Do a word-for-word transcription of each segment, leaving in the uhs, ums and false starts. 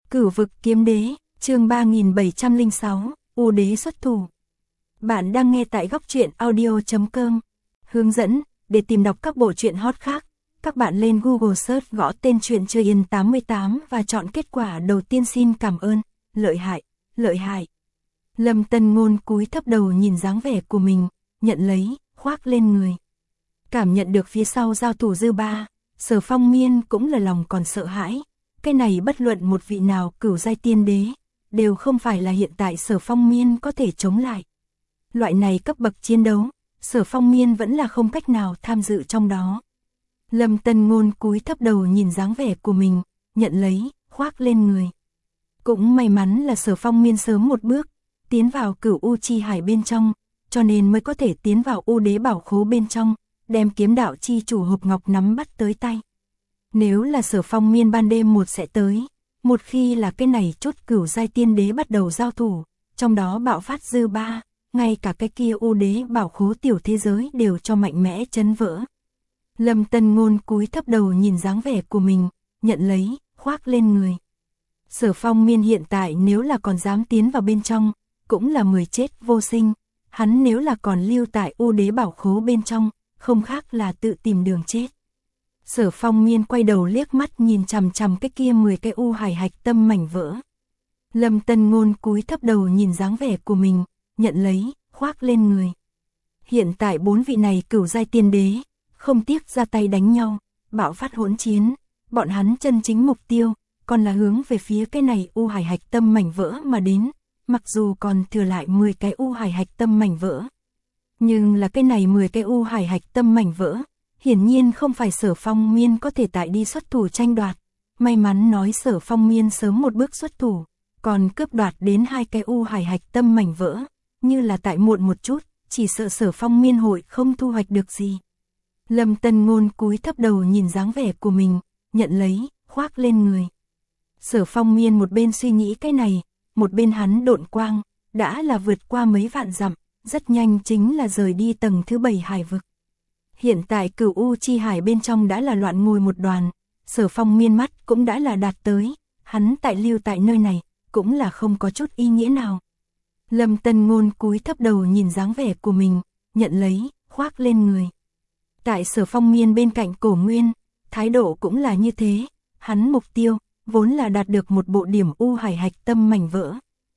Cửu vực kiếm đế, chương ba nghìn bảy trăm lẻ sáu, U đế xuất thủ. Bạn đang nghe tại góc truyện audio chấm com. Hướng dẫn, để tìm đọc các bộ truyện hot khác, các bạn lên Google search gõ tên truyện Chơi Yên tám mươi tám và chọn kết quả đầu tiên. Xin cảm ơn, lợi hại, lợi hại. Lâm Tân Ngôn cúi thấp đầu nhìn dáng vẻ của mình, nhận lấy, khoác lên người. Cảm nhận được phía sau giao thủ dư ba, Sở Phong Miên cũng là lòng còn sợ hãi. Cái này bất luận một vị nào cửu giai tiên đế, đều không phải là hiện tại Sở Phong Miên có thể chống lại. Loại này cấp bậc chiến đấu, Sở Phong Miên vẫn là không cách nào tham dự trong đó. Lâm Tân Ngôn cúi thấp đầu nhìn dáng vẻ của mình, nhận lấy, khoác lên người. Cũng may mắn là Sở Phong Miên sớm một bước, tiến vào cửu U chi hải bên trong, cho nên mới có thể tiến vào U đế bảo khố bên trong, đem kiếm đạo chi chủ hộp ngọc nắm bắt tới tay. Nếu là Sở Phong Miên ban đêm một sẽ tới, một khi là cái này chút cửu giai tiên đế bắt đầu giao thủ, trong đó bạo phát dư ba, ngay cả cái kia U đế bảo khố tiểu thế giới đều cho mạnh mẽ chấn vỡ. Lâm Tân Ngôn cúi thấp đầu nhìn dáng vẻ của mình, nhận lấy, khoác lên người. Sở Phong Miên hiện tại nếu là còn dám tiến vào bên trong, cũng là mười chết vô sinh. Hắn nếu là còn lưu tại U đế bảo khố bên trong, không khác là tự tìm đường chết. Sở Phong Miên quay đầu liếc mắt nhìn chằm chằm cái kia mười cái U hải hạch tâm mảnh vỡ. Lâm Tân Ngôn cúi thấp đầu nhìn dáng vẻ của mình, nhận lấy, khoác lên người. Hiện tại bốn vị này cửu giai tiên đế, không tiếc ra tay đánh nhau, bạo phát hỗn chiến, bọn hắn chân chính mục tiêu, còn là hướng về phía cái này U hải hạch tâm mảnh vỡ mà đến, mặc dù còn thừa lại mười cái U hải hạch tâm mảnh vỡ. Nhưng là cái này mười cái U hải hạch tâm mảnh vỡ, hiển nhiên không phải Sở Phong Miên có thể tại đi xuất thủ tranh đoạt. May mắn nói Sở Phong Miên sớm một bước xuất thủ, còn cướp đoạt đến hai cái U hải hạch tâm mảnh vỡ, như là tại muộn một chút, chỉ sợ Sở Phong Miên hội không thu hoạch được gì. Lâm Tân Ngôn cúi thấp đầu nhìn dáng vẻ của mình, nhận lấy, khoác lên người. Sở Phong Miên một bên suy nghĩ cái này, một bên hắn độn quang, đã là vượt qua mấy vạn dặm, rất nhanh chính là rời đi tầng thứ bảy hải vực. Hiện tại cửu U chi hải bên trong đã là loạn ngồi một đoàn, Sở Phong Miên mắt cũng đã là đạt tới, hắn tại lưu tại nơi này, cũng là không có chút ý nghĩa nào. Lâm Tân Ngôn cúi thấp đầu nhìn dáng vẻ của mình, nhận lấy, khoác lên người. Tại Sở Phong Miên bên cạnh Cổ Nguyên, thái độ cũng là như thế, hắn mục tiêu, vốn là đạt được một bộ điểm U hải hạch tâm mảnh vỡ.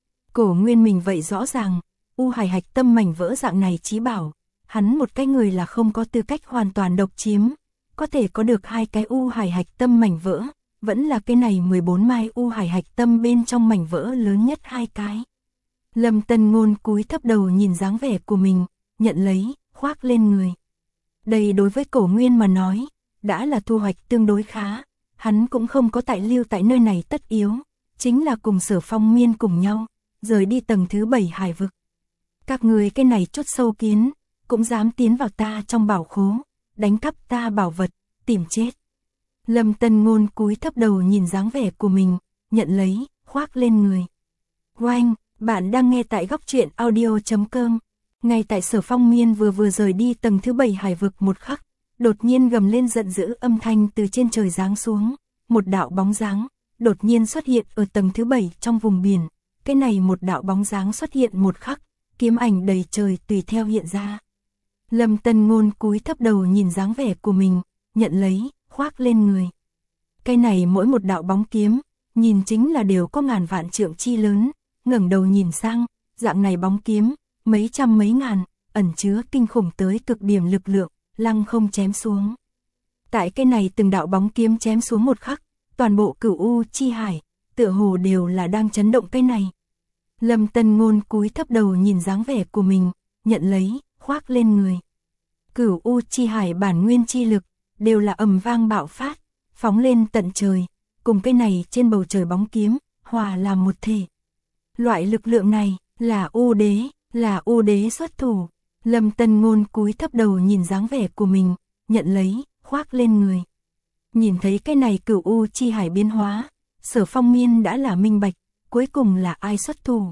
Cổ Nguyên mình vậy rõ ràng, U hải hạch tâm mảnh vỡ dạng này chí bảo, hắn một cái người là không có tư cách hoàn toàn độc chiếm, có thể có được hai cái U hải hạch tâm mảnh vỡ, vẫn là cái này mười bốn mai U hải hạch tâm bên trong mảnh vỡ lớn nhất hai cái. Lâm Tân Ngôn cúi thấp đầu nhìn dáng vẻ của mình, nhận lấy, khoác lên người. Đây đối với Cổ Nguyên mà nói, đã là thu hoạch tương đối khá, hắn cũng không có tại lưu tại nơi này tất yếu, chính là cùng Sở Phong Miên cùng nhau, rời đi tầng thứ bảy hải vực. Các người cái này chút sâu kiến, cũng dám tiến vào ta trong bảo khố, đánh cắp ta bảo vật, tìm chết. Lâm Tân Ngôn cúi thấp đầu nhìn dáng vẻ của mình, nhận lấy, khoác lên người. Oanh, bạn đang nghe tại góc truyện audio chấm com. Ngay tại Sở Phong Miên vừa vừa rời đi tầng thứ bảy hải vực một khắc, đột nhiên gầm lên giận dữ âm thanh từ trên trời giáng xuống, một đạo bóng dáng đột nhiên xuất hiện ở tầng thứ bảy trong vùng biển. Cái này một đạo bóng dáng xuất hiện một khắc, kiếm ảnh đầy trời tùy theo hiện ra. Lâm Tân Ngôn cúi thấp đầu nhìn dáng vẻ của mình, nhận lấy, khoác lên người. Cái này mỗi một đạo bóng kiếm, nhìn chính là đều có ngàn vạn trượng chi lớn, ngẩng đầu nhìn sang, dạng này bóng kiếm, mấy trăm mấy ngàn, ẩn chứa kinh khủng tới cực điểm lực lượng, lăng không chém xuống. Tại cái này từng đạo bóng kiếm chém xuống một khắc, toàn bộ cửu U chi hải, tựa hồ đều là đang chấn động cái này. Lâm Tân Ngôn cúi thấp đầu nhìn dáng vẻ của mình, nhận lấy, khoác lên người. Cửu U chi hải bản nguyên chi lực, đều là ầm vang bạo phát, phóng lên tận trời, cùng cái này trên bầu trời bóng kiếm, hòa làm một thể. Loại lực lượng này, là U đế, là U đế xuất thủ. Lâm Tân Ngôn cúi thấp đầu nhìn dáng vẻ của mình, nhận lấy, khoác lên người. Nhìn thấy cái này cửu U chi hải biến hóa, Sở Phong Miên đã là minh bạch, cuối cùng là ai xuất thủ.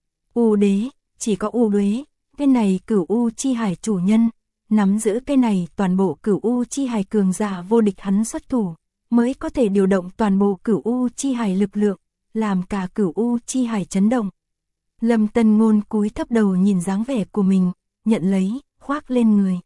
U đế, chỉ có U đế, cái này cửu U chi hải chủ nhân, nắm giữ cái này toàn bộ cửu U chi hải cường giả vô địch hắn xuất thủ, mới có thể điều động toàn bộ cửu U chi hải lực lượng, làm cả Cửu U chi hải chấn động. Lâm Tân Ngôn cúi thấp đầu nhìn dáng vẻ của mình, nhận lấy, khoác lên người.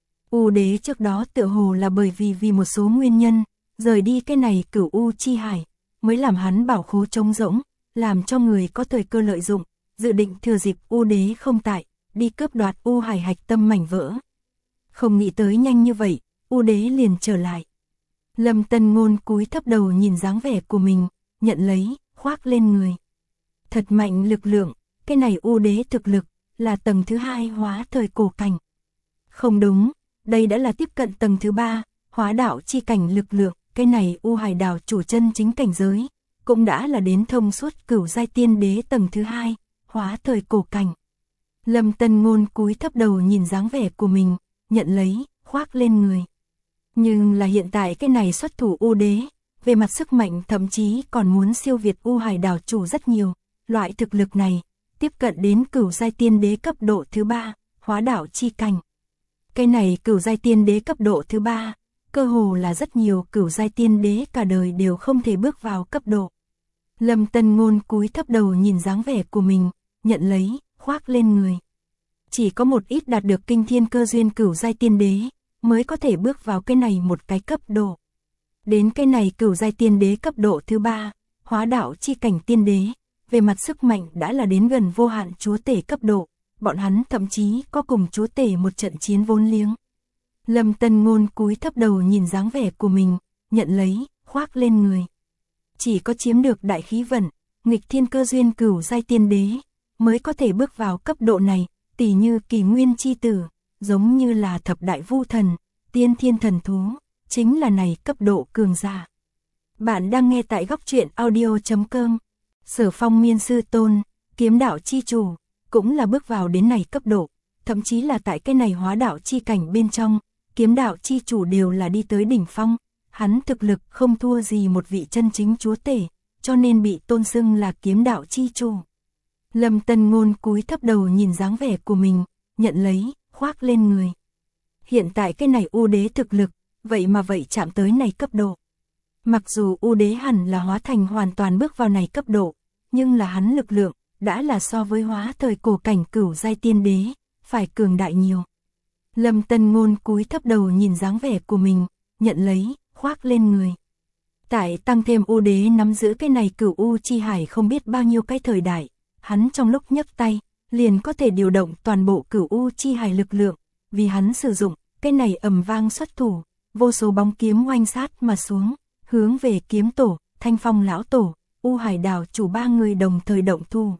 U đế trước đó tựa hồ là bởi vì vì một số nguyên nhân, rời đi cái này Cửu U chi hải, mới làm hắn bảo khố trống rỗng, làm cho người có thời cơ lợi dụng, dự định thừa dịp U đế không tại, đi cướp đoạt U hải hạch tâm mảnh vỡ. Không nghĩ tới nhanh như vậy, U đế liền trở lại. Lâm Tân Ngôn cúi thấp đầu nhìn dáng vẻ của mình, nhận lấy, khoác lên người. Thật mạnh lực lượng, cái này U đế thực lực, là tầng thứ hai hóa thời cổ cảnh. Không đúng, đây đã là tiếp cận tầng thứ ba, hóa đạo chi cảnh lực lượng, cái này U hải đảo chủ chân chính cảnh giới, cũng đã là đến thông suốt cửu giai tiên đế tầng thứ hai, hóa thời cổ cảnh. Lâm Tân Ngôn cúi thấp đầu nhìn dáng vẻ của mình, nhận lấy, khoác lên người. Nhưng là hiện tại cái này xuất thủ U đế, về mặt sức mạnh thậm chí còn muốn siêu việt U hải đảo chủ rất nhiều, loại thực lực này, tiếp cận đến cửu giai tiên đế cấp độ thứ ba, hóa đạo chi cảnh. Cái này cửu giai tiên đế cấp độ thứ ba, cơ hồ là rất nhiều cửu giai tiên đế cả đời đều không thể bước vào cấp độ. Lâm Tân Ngôn cúi thấp đầu nhìn dáng vẻ của mình, nhận lấy, khoác lên người. Chỉ có một ít đạt được kinh thiên cơ duyên cửu giai tiên đế, mới có thể bước vào cái này một cái cấp độ. Đến cái này cửu giai tiên đế cấp độ thứ ba, hóa đạo chi cảnh tiên đế, về mặt sức mạnh đã là đến gần vô hạn chúa tể cấp độ, bọn hắn thậm chí có cùng chúa tể một trận chiến vốn liếng. Lâm Tân Ngôn cúi thấp đầu nhìn dáng vẻ của mình, nhận lấy, khoác lên người. Chỉ có chiếm được đại khí vận, nghịch thiên cơ duyên cửu giai tiên đế, mới có thể bước vào cấp độ này, tỉ như Kỳ Nguyên chi tử, giống như là thập đại vu thần, tiên thiên thần thú, chính là này cấp độ cường giả. Bạn đang nghe tại góc truyện audio chấm com. Sở Phong Miên sư tôn, kiếm đạo chi chủ, cũng là bước vào đến này cấp độ, thậm chí là tại cái này hóa đạo chi cảnh bên trong, kiếm đạo chi chủ đều là đi tới đỉnh phong, hắn thực lực không thua gì một vị chân chính chúa tể, cho nên bị tôn xưng là kiếm đạo chi chủ. Lâm Tân Ngôn cúi thấp đầu nhìn dáng vẻ của mình, nhận lấy, khoác lên người. Hiện tại cái này U đế thực lực, vậy mà vậy chạm tới này cấp độ. Mặc dù U đế hẳn là hóa thành hoàn toàn bước vào này cấp độ, nhưng là hắn lực lượng, đã là so với hóa thời cổ cảnh cửu giai tiên đế, phải cường đại nhiều. Lâm Tân Ngôn cúi thấp đầu nhìn dáng vẻ của mình, nhận lấy, khoác lên người. Tại tăng thêm U đế nắm giữ cái này cửu U chi hải không biết bao nhiêu cái thời đại, hắn trong lúc nhấc tay, liền có thể điều động toàn bộ cửu U chi hải lực lượng, vì hắn sử dụng, cái này ầm vang xuất thủ, vô số bóng kiếm oanh sát mà xuống, hướng về kiếm tổ, Thanh Phong lão tổ, U hải đảo chủ ba người đồng thời động thủ.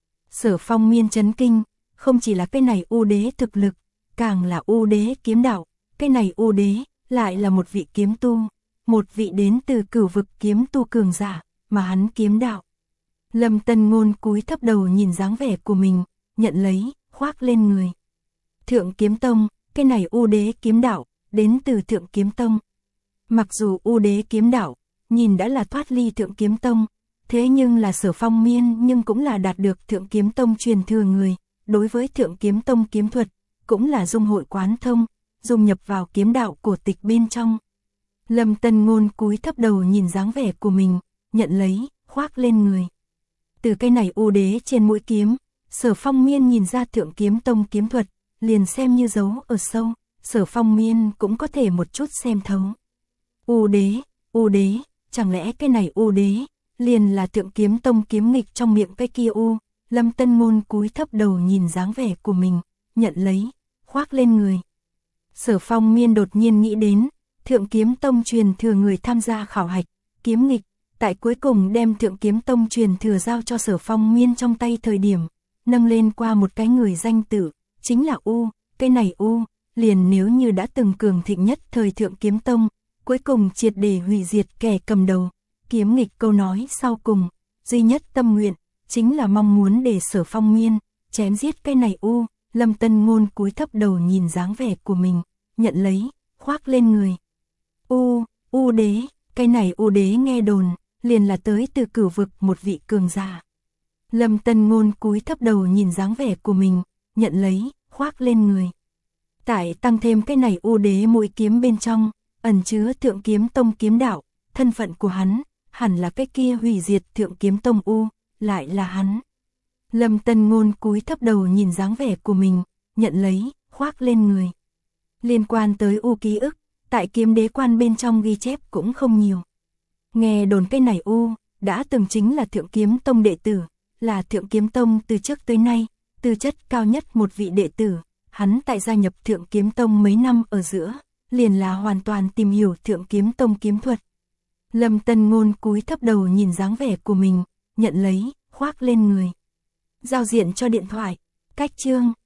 Sở Phong Miên chấn kinh, không chỉ là cái này U đế thực lực, càng là U đế kiếm đạo, cái này U đế lại là một vị kiếm tu, một vị đến từ cửu vực kiếm tu cường giả, mà hắn kiếm đạo. Lâm Tân Ngôn cúi thấp đầu nhìn dáng vẻ của mình, nhận lấy, khoác lên người. Thượng Kiếm Tông, cái này U đế kiếm đạo, đến từ Thượng Kiếm Tông. Mặc dù U đế kiếm đạo, nhìn đã là thoát ly Thượng Kiếm Tông, thế nhưng là Sở Phong Miên nhưng cũng là đạt được Thượng Kiếm Tông truyền thừa người, đối với Thượng Kiếm Tông kiếm thuật, cũng là dung hội quán thông, dung nhập vào kiếm đạo cổ tịch bên trong. Lâm Tân Ngôn cúi thấp đầu nhìn dáng vẻ của mình, nhận lấy, khoác lên người. Từ cái này U đế trên mũi kiếm, Sở Phong Miên nhìn ra Thượng Kiếm Tông kiếm thuật, liền xem như dấu ở sâu, Sở Phong Miên cũng có thể một chút xem thấu. U đế, U đế, chẳng lẽ cái này U đế, liền là Thượng Kiếm Tông kiếm nghịch trong miệng cái kia U. Lâm Tân Ngôn cúi thấp đầu nhìn dáng vẻ của mình, nhận lấy, khoác lên người. Sở Phong Miên đột nhiên nghĩ đến, Thượng Kiếm Tông truyền thừa người tham gia khảo hạch, kiếm nghịch, tại cuối cùng đem Thượng Kiếm Tông truyền thừa giao cho Sở Phong Miên trong tay thời điểm, nâng lên qua một cái người danh tự, chính là U, cái này U, liền nếu như đã từng cường thịnh nhất thời Thượng Kiếm Tông, cuối cùng triệt để hủy diệt kẻ cầm đầu, kiếm nghịch câu nói sau cùng, duy nhất tâm nguyện, chính là mong muốn để Sở Phong Miên, chém giết cái này U. Lâm Tân Ngôn cúi thấp đầu nhìn dáng vẻ của mình, nhận lấy, khoác lên người. U, U đế, cái này U đế nghe đồn, liền là tới từ cửu vực một vị cường giả. Lâm Tân Ngôn cúi thấp đầu nhìn dáng vẻ của mình, nhận lấy, khoác lên người. Tại tăng thêm cái này U đế mũi kiếm bên trong, ẩn chứa Thượng Kiếm Tông kiếm đạo, thân phận của hắn, hẳn là cái kia hủy diệt Thượng Kiếm Tông U, lại là hắn. Lâm Tân Ngôn cúi thấp đầu nhìn dáng vẻ của mình, nhận lấy, khoác lên người. Liên quan tới U ký ức, tại Kiếm Đế Quan bên trong ghi chép cũng không nhiều. Nghe đồn cái này U, đã từng chính là Thượng Kiếm Tông đệ tử, là Thượng Kiếm Tông từ trước tới nay, tư chất cao nhất một vị đệ tử, hắn tại gia nhập Thượng Kiếm Tông mấy năm ở giữa, liền là hoàn toàn tìm hiểu Thượng Kiếm Tông kiếm thuật. Lâm Tân Ngôn cúi thấp đầu nhìn dáng vẻ của mình, nhận lấy, khoác lên người. Giao diện cho điện thoại, cách chương.